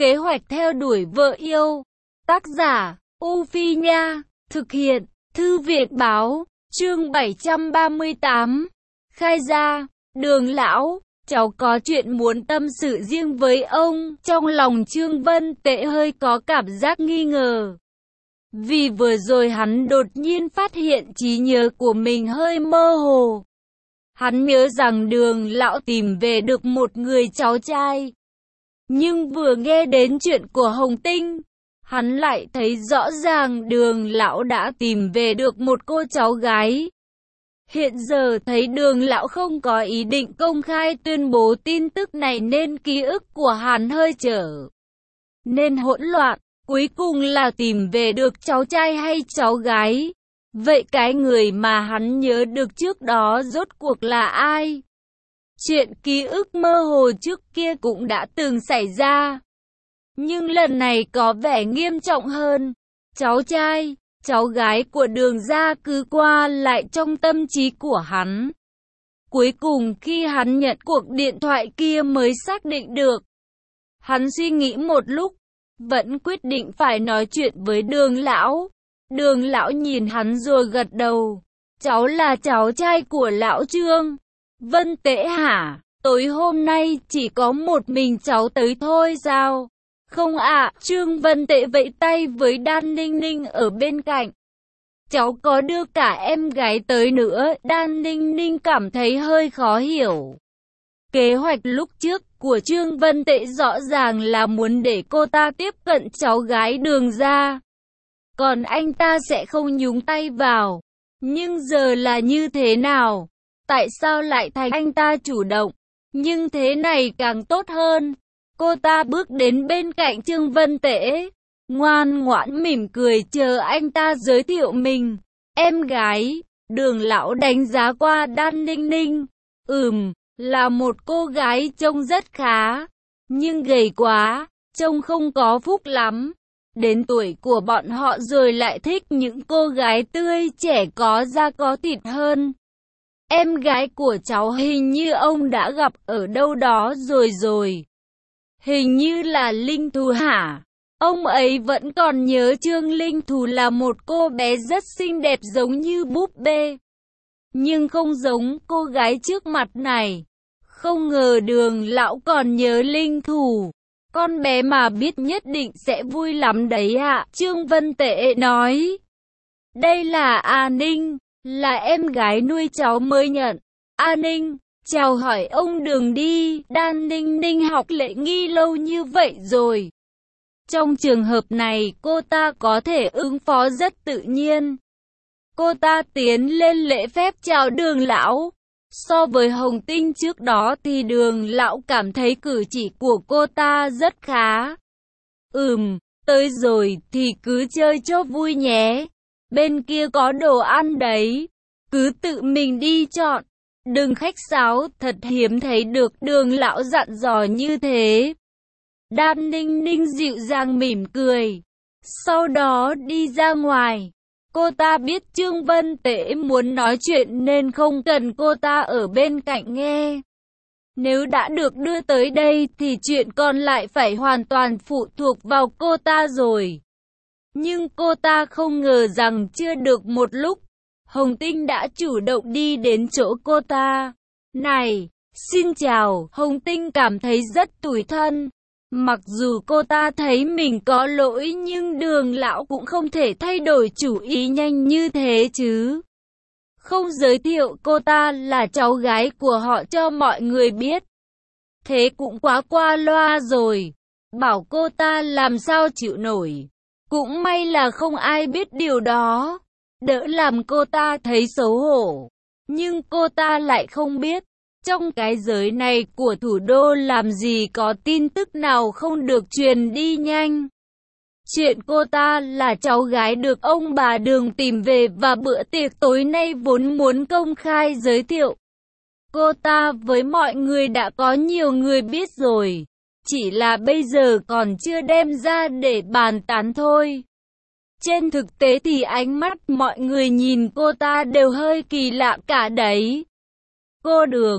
Kế hoạch theo đuổi vợ yêu. Tác giả, U Phi Nha. Thực hiện, Thư viện Báo. Chương 738. Khai ra, Đường lão, cháu có chuyện muốn tâm sự riêng với ông. Trong lòng Trương Vân Tệ hơi có cảm giác nghi ngờ. Vì vừa rồi hắn đột nhiên phát hiện trí nhớ của mình hơi mơ hồ. Hắn nhớ rằng Đường lão tìm về được một người cháu trai. Nhưng vừa nghe đến chuyện của Hồng Tinh, hắn lại thấy rõ ràng Đường lão đã tìm về được một cô cháu gái. Hiện giờ thấy Đường lão không có ý định công khai tuyên bố tin tức này nên ký ức của hắn hơi trở nên hỗn loạn. Cuối cùng là tìm về được cháu trai hay cháu gái? Vậy cái người mà hắn nhớ được trước đó rốt cuộc là ai? Chuyện ký ức mơ hồ trước kia cũng đã từng xảy ra. Nhưng lần này có vẻ nghiêm trọng hơn. Cháu trai, cháu gái của Đường gia cứ qua lại trong tâm trí của hắn. Cuối cùng khi hắn nhận cuộc điện thoại kia mới xác định được. Hắn suy nghĩ một lúc, vẫn quyết định phải nói chuyện với Đường lão. Đường lão nhìn hắn rồi gật đầu. Cháu là cháu trai của lão Trương. Vân Tễ hả? Tối hôm nay chỉ có một mình cháu tới thôi sao? Không ạ. Trương Vân Tễ vẫy tay với Đan Ninh Ninh ở bên cạnh. Cháu có đưa cả em gái tới nữa. Đan Ninh Ninh cảm thấy hơi khó hiểu. Kế hoạch lúc trước của Trương Vân Tễ rõ ràng là muốn để cô ta tiếp cận cháu gái Đường gia. Còn anh ta sẽ không nhúng tay vào. Nhưng giờ là như thế nào? Tại sao lại thành anh ta chủ động? Nhưng thế này càng tốt hơn. Cô ta bước đến bên cạnh Trương Vân Tễ, ngoan ngoãn mỉm cười chờ anh ta giới thiệu mình. Em gái. Đường lão đánh giá qua Đan Ninh Ninh. Là một cô gái trông rất khá, nhưng gầy quá, trông không có phúc lắm. Đến tuổi của bọn họ rồi lại thích những cô gái tươi trẻ có da có thịt hơn. Em gái của cháu hình như ông đã gặp ở đâu đó rồi. Hình như là Linh Thù hả? Ông ấy vẫn còn nhớ Trương Linh Thù là một cô bé rất xinh đẹp giống như búp bê. Nhưng không giống cô gái trước mặt này. Không ngờ Đường lão còn nhớ Linh Thù. Con bé mà biết nhất định sẽ vui lắm đấy ạ. Trương Vân Tễ nói. Đây là A Ninh, là em gái nuôi cháu mới nhận. A Ninh, chào hỏi ông Đường đi. Đan Ninh Ninh học lễ nghi lâu như vậy rồi. Trong trường hợp này cô ta có thể ứng phó rất tự nhiên. Cô ta tiến lên lễ phép chào Đường lão. So với Hồng Tinh trước đó thì Đường lão cảm thấy cử chỉ của cô ta rất khá. Tới rồi thì cứ chơi cho vui nhé. Bên kia có đồ ăn đấy. Cứ tự mình đi chọn. Đừng khách sáo, thật hiếm thấy được Đường lão dặn dò như thế. Đan Ninh Ninh dịu dàng mỉm cười. Sau đó đi ra ngoài. Cô ta biết Trương Vân Tễ muốn nói chuyện nên không cần cô ta ở bên cạnh nghe. Nếu đã được đưa tới đây thì chuyện còn lại phải hoàn toàn phụ thuộc vào cô ta rồi. Nhưng cô ta không ngờ rằng chưa được một lúc, Hồng Tinh đã chủ động đi đến chỗ cô ta. Này, xin chào. Hồng Tinh cảm thấy rất tủi thân. Mặc dù cô ta thấy mình có lỗi nhưng Đường lão cũng không thể thay đổi chủ ý nhanh như thế chứ. Không giới thiệu cô ta là cháu gái của họ cho mọi người biết. Thế cũng quá qua loa rồi. Bảo cô ta làm sao chịu nổi. Cũng may là không ai biết điều đó. Đỡ làm cô ta thấy xấu hổ. Nhưng cô ta lại không biết. Trong cái giới này của thủ đô làm gì có tin tức nào không được truyền đi nhanh. Chuyện cô ta là cháu gái được ông bà Đường tìm về và bữa tiệc tối nay vốn muốn công khai giới thiệu. Cô ta với mọi người đã có nhiều người biết rồi. Chỉ là bây giờ còn chưa đem ra để bàn tán thôi. Trên thực tế thì ánh mắt mọi người nhìn cô ta đều hơi kỳ lạ cả đấy. Cô Đường,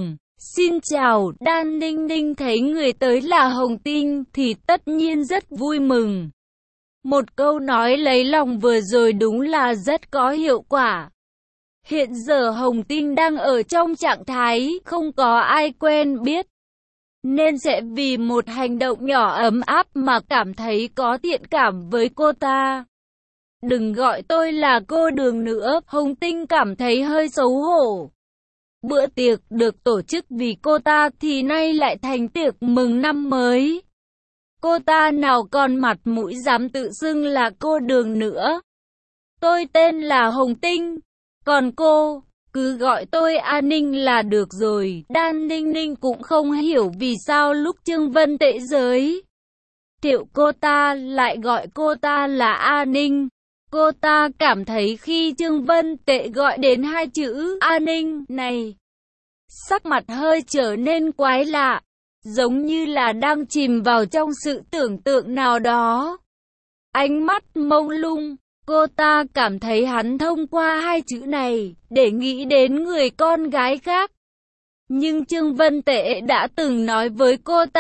Xin chào, Đan Ninh Ninh thấy người tới là Hồng Tinh thì tất nhiên rất vui mừng. Một câu nói lấy lòng vừa rồi đúng là rất có hiệu quả. Hiện giờ Hồng Tinh đang ở trong trạng thái không có ai quen biết, nên sẽ vì một hành động nhỏ ấm áp mà cảm thấy có thiện cảm với cô ta. Đừng gọi tôi là cô Đường nữa, Hồng Tinh cảm thấy hơi xấu hổ. Bữa tiệc được tổ chức vì cô ta thì nay lại thành tiệc mừng năm mới. Cô ta nào còn mặt mũi dám tự xưng là cô Đường nữa. Tôi tên là Hồng Tinh, còn cô, cứ gọi tôi A Ninh là được rồi. Đan Ninh Ninh cũng không hiểu vì sao lúc Trương Vân Tệ giới thiệu cô ta lại gọi cô ta là A Ninh. Cô ta cảm thấy khi Trương Vân Tệ gọi đến hai chữ A Ninh này, sắc mặt hơi trở nên quái lạ, giống như là đang chìm vào trong sự tưởng tượng nào đó. Ánh mắt mông lung, cô ta cảm thấy hắn thông qua hai chữ này để nghĩ đến người con gái khác. Nhưng Trương Vân Tệ đã từng nói với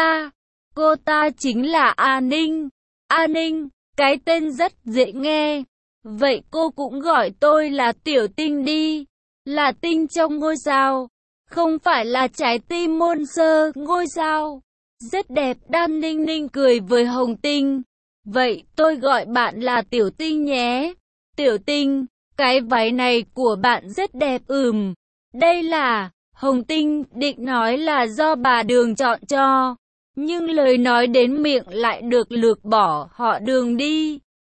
cô ta chính là A Ninh. A Ninh, cái tên rất dễ nghe. Vậy cô cũng gọi tôi là Tiểu Tinh đi, là tinh trong ngôi sao, không phải là trái tim môn sơ ngôi sao. Rất đẹp. Đan Ninh Ninh cười với Hồng Tinh. Vậy tôi gọi bạn là Tiểu Tinh nhé. Tiểu Tinh, cái váy này của bạn rất đẹp. Đây là... Hồng Tinh định nói là do bà Đường chọn cho, nhưng lời nói đến miệng lại được lược bỏ. Họ Đường đi,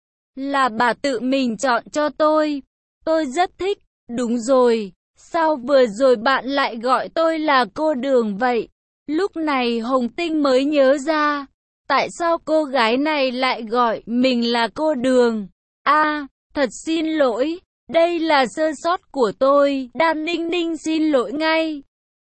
là bà tự mình chọn cho tôi rất thích. Đúng rồi, sao vừa rồi bạn lại gọi tôi là cô Đường vậy? Lúc này Hồng Tinh mới nhớ ra, tại sao cô gái này lại gọi mình là cô Đường. Thật xin lỗi, đây là sơ sót của tôi. Đan Ninh Ninh xin lỗi ngay.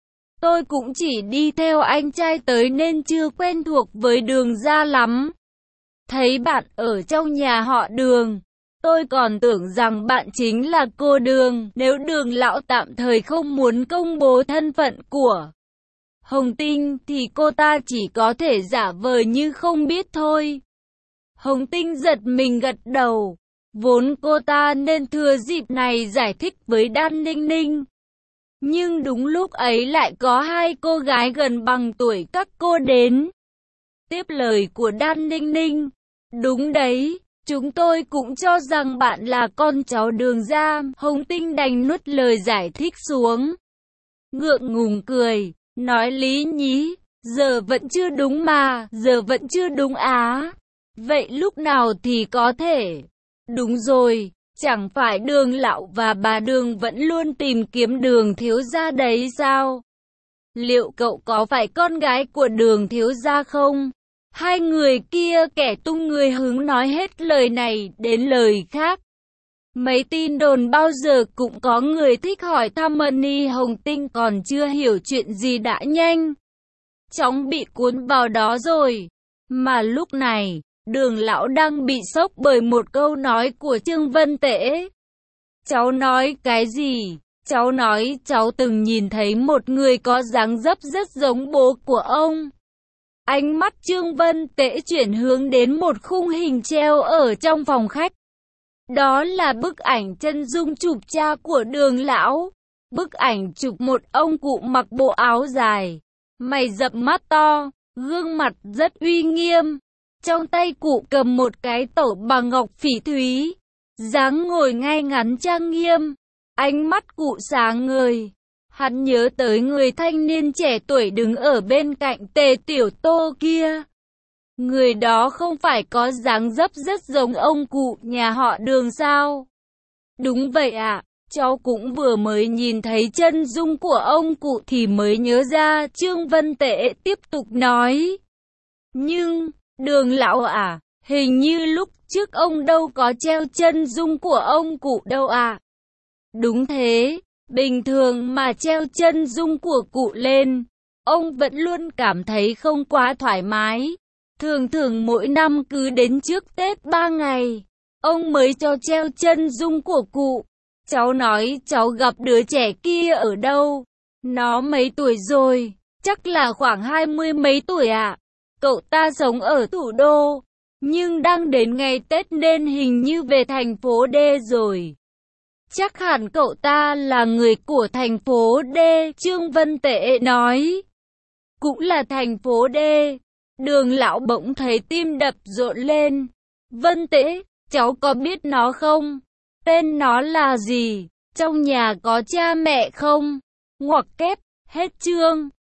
Tôi cũng chỉ đi theo anh trai tới nên chưa quen thuộc với Đường gia lắm. Thấy bạn ở trong nhà họ Đường, tôi còn tưởng rằng bạn chính là cô Đường. Nếu Đường lão tạm thời không muốn công bố thân phận của Hồng Tinh thì cô ta chỉ có thể giả vờ như không biết thôi. Hồng Tinh giật mình gật đầu. Vốn cô ta nên thừa dịp này giải thích với Đan Ninh Ninh. Nhưng đúng lúc ấy lại có hai cô gái gần bằng tuổi các cô đến tiếp lời của Đan Ninh Ninh. Đúng đấy, chúng tôi cũng cho rằng bạn là con cháu Đường gia. Hồng Tinh đành nuốt lời giải thích xuống. Ngượng ngùng cười, nói lý nhí, giờ vẫn chưa đúng mà, giờ vẫn chưa đúng á. Vậy lúc nào thì có thể? Đúng rồi, chẳng phải Đường lão và bà Đường vẫn luôn tìm kiếm Đường thiếu gia đấy sao? Liệu cậu có phải con gái của Đường thiếu gia không? Hai người kia kẻ tung người hứng nói hết lời này đến lời khác. Mấy tin đồn bao giờ cũng có người thích hỏi thăm Money. Hồng Tinh còn chưa hiểu chuyện gì đã nhanh chóng bị cuốn vào đó rồi. Mà lúc này, Đường lão đang bị sốc bởi một câu nói của Trương Vân Tễ. Cháu nói cái gì? Cháu nói cháu từng nhìn thấy một người có dáng dấp rất giống bố của ông. Ánh mắt Trương Vân Tễ chuyển hướng đến một khung hình treo ở trong phòng khách. Đó là bức ảnh chân dung chụp cha của Đường lão. Bức ảnh chụp một ông cụ mặc bộ áo dài, mày rậm mắt to, gương mặt rất uy nghiêm. Trong tay cụ cầm một cái tẩu bằng ngọc phỉ thúy, dáng ngồi ngay ngắn trang nghiêm, ánh mắt cụ sáng ngời. Hắn nhớ tới người thanh niên trẻ tuổi đứng ở bên cạnh Tề Tiểu Tô kia. Người đó không phải có dáng dấp rất giống ông cụ nhà họ Đường sao? Đúng vậy ạ, cháu cũng vừa mới nhìn thấy chân dung của ông cụ thì mới nhớ ra. Trương Vân Tệ tiếp tục nói. Nhưng, Đường lão à, hình như lúc trước ông đâu có treo chân dung của ông cụ đâu ạ. Đúng thế, bình thường mà treo chân dung của cụ lên, ông vẫn luôn cảm thấy không quá thoải mái. Thường thường mỗi năm cứ đến trước Tết 3 ngày, ông mới cho treo chân dung của cụ. Cháu nói cháu gặp đứa trẻ kia ở đâu? Nó mấy tuổi rồi? Chắc là khoảng 20 mấy tuổi ạ. Cậu ta sống ở thủ đô, nhưng đang đến ngày Tết nên hình như về thành phố D rồi. Chắc hẳn cậu ta là người của thành phố D, Trương Vân Tệ nói. Cũng là thành phố D. Đường lão bỗng thấy tim đập rộn lên. Vân Tễ, cháu có biết nó không? Tên nó là gì? Trong nhà có cha mẹ không? Ngoặc kép, hết chương.